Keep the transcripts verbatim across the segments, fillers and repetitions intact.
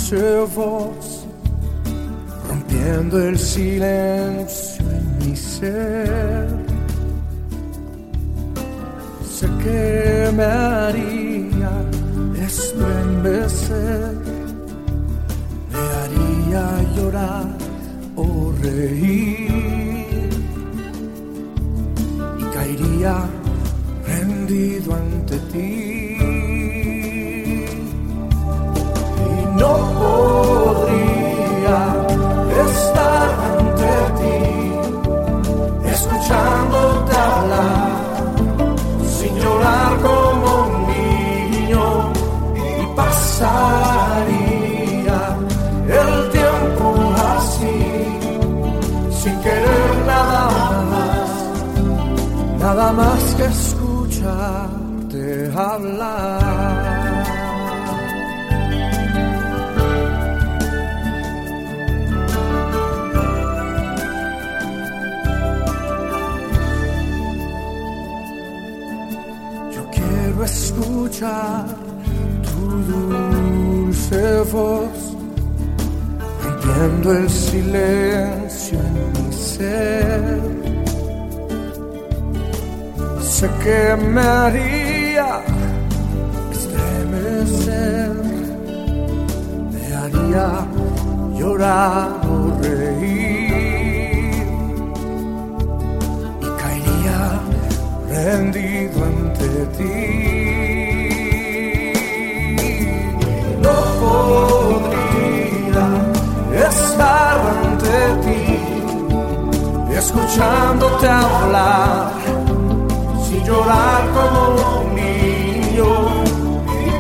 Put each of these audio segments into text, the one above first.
dulce voz, rompiendo el silencio en mi ser. Sé que me haría estremecer, me haría llorar o reír, y caería rendido ante ti. Y no podría estar ante ti, escuchándote hablar, sin llorar como un niño, y pasaría el tiempo así, sin querer nada más, nada más que escucharte hablar. Escuchar tu dulce voz, rompiendo el silencio en mi ser. Sé que me haría estremecer, me haría llorar o reír, y caería rendido ante ti. No podría estar ante ti, escuchándote hablar, sin llorar como un niño, y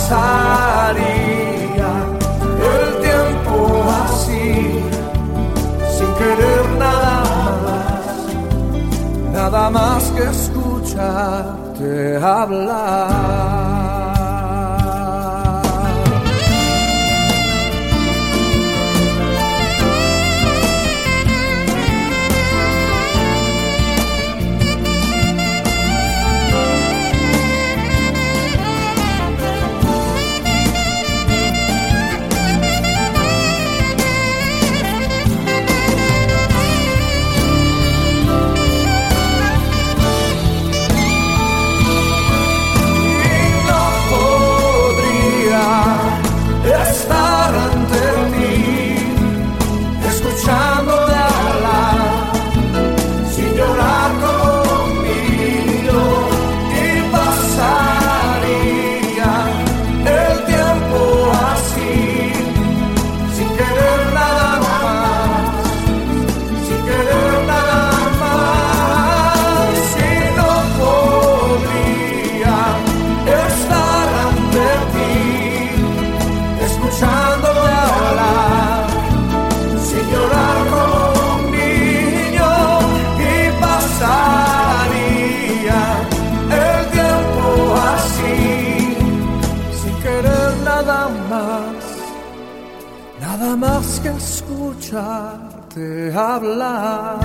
pasaría el tiempo así, sin querer nada más, nada más que escucharte hablar. Nada más que escucharte hablar.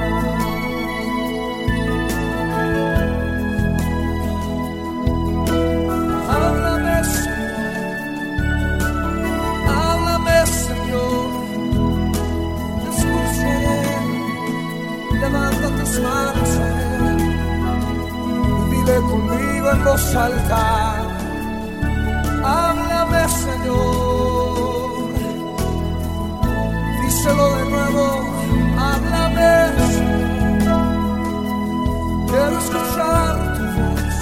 Háblame, Señor, háblame, Señor, te escucharé. Levanta tus manos a Él, vive conmigo en voz alta. Háblame, Señor, díselo de nuevo, háblame, quiero escuchar tu voz,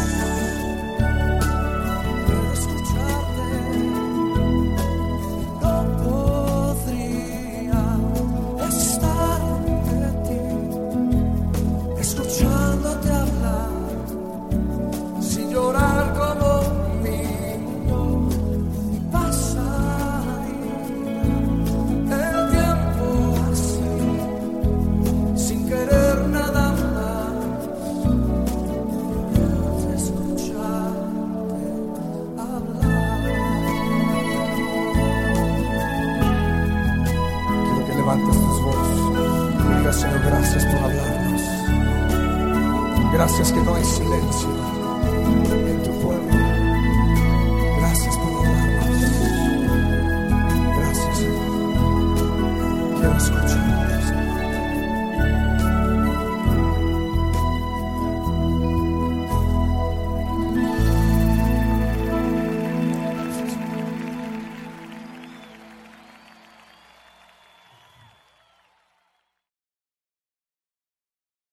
quiero escucharte. No podría estar ante ti, escuchándote hablar, sin llorar como un niño, y pasaría el tiempo así, sin querer nada más, de escucharte hablar. Quiero que levantes tus voces y digas, Señor, gracias por hablarnos. Gracias que no hay silencio.